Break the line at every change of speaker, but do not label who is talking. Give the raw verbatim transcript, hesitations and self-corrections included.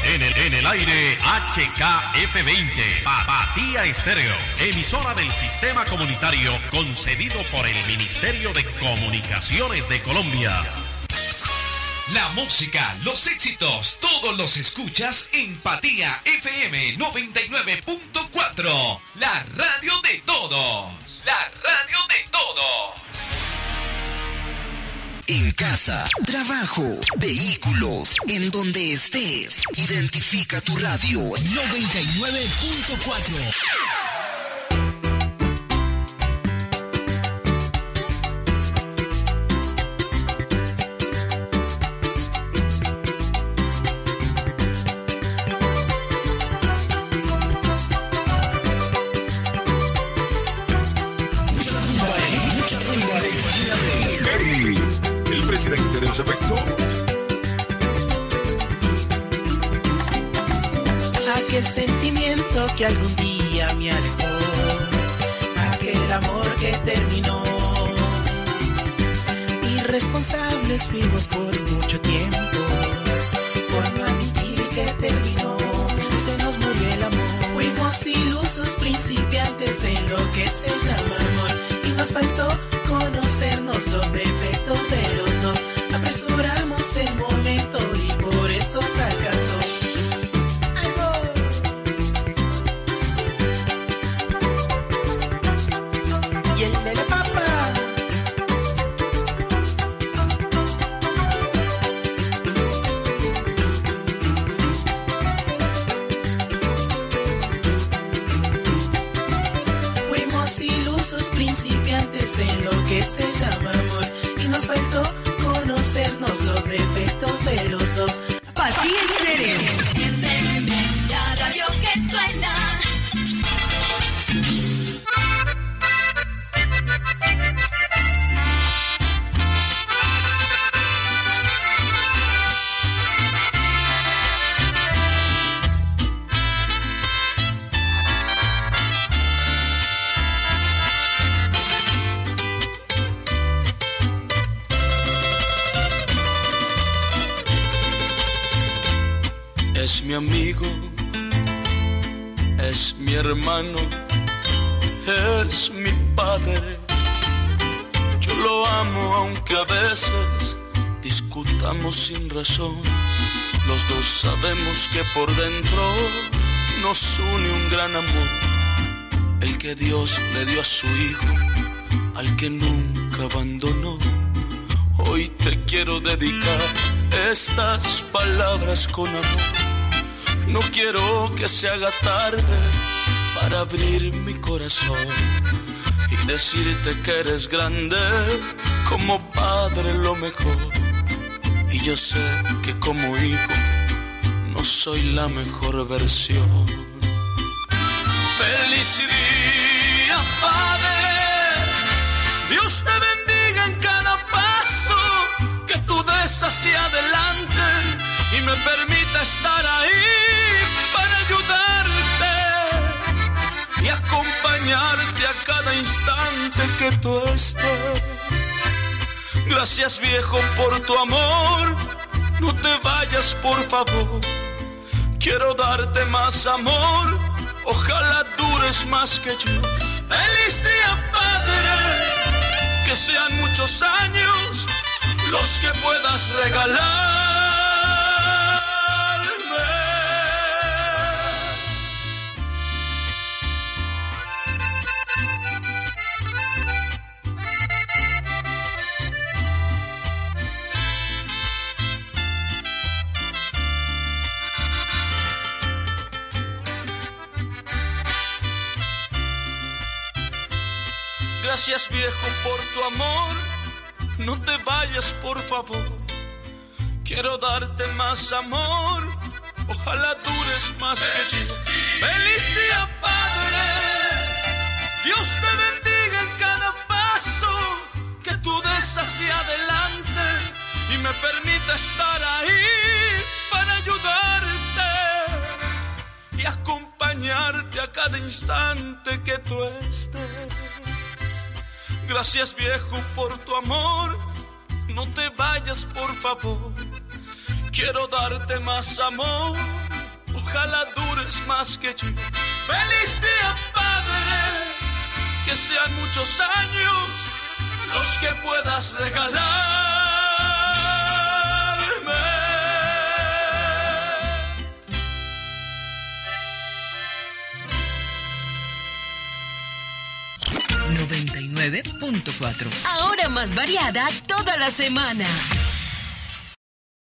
En el, en el aire H K F veinte, Papatía Estéreo, emisora del sistema comunitario concedido por el Ministerio de Comunicaciones de Colombia.
La música, los éxitos, todos los escuchas en Papatía F M noventa y nueve punto cuatro, la radio de todos. La radio de todos.
En casa, trabajo, vehículos, en donde estés, identifica tu radio
noventa y nueve punto cuatro.
Presidente de los efectos.
Aquel sentimiento que algún día me alejó, aquel amor que terminó. Irresponsables fuimos por mucho tiempo, por no admitir que terminó. Se nos murió el amor. Fuimos ilusos principiantes en lo que se llama amor, y nos faltó conocernos los defectos de los dos. Apresuramos el momento y por eso fracasó. Y el lele papá. Fuimos ilusos principiantes en lo que se llama amor, y nos faltó conocernos los defectos de los dos.
Papatía Estéreo. F M, la radio que suena.
Es mi amigo, es mi hermano, es mi padre. Yo lo amo aunque a veces discutamos sin razón. Los dos sabemos que por dentro nos une un gran amor, el que Dios le dio a su hijo, al que nunca abandonó. Hoy te quiero dedicar estas palabras con amor. No quiero que se haga tarde para abrir mi corazón y decirte que eres grande, como padre lo mejor. Y yo sé que como hijo no soy la mejor versión. ¡Feliz día, Padre! Dios te bendiga en cada paso que tú des hacia adelante y me permita estar ahí para ayudarte y acompañarte a cada instante que tú estés. Gracias, viejo, por tu amor. No te vayas, por favor. Quiero darte más amor. Ojalá dures más que yo. ¡Feliz día, Padre! Que sean muchos años los que puedas regalar. Gracias, viejo, por tu amor. No te vayas, por favor. Quiero darte más amor. Ojalá dures más que yo. ¡Feliz día, Padre! Dios te bendiga en cada paso que tú des hacia adelante y me permita estar ahí para ayudarte y acompañarte a cada instante que tú estés. Gracias, viejo, por tu amor. No te vayas, por favor. Quiero darte más amor. ojalá dures más que yo. Feliz día, padre, que sean muchos años los que puedas regalarme.
noventa y nueve punto cuatro.
Ahora más variada toda la semana.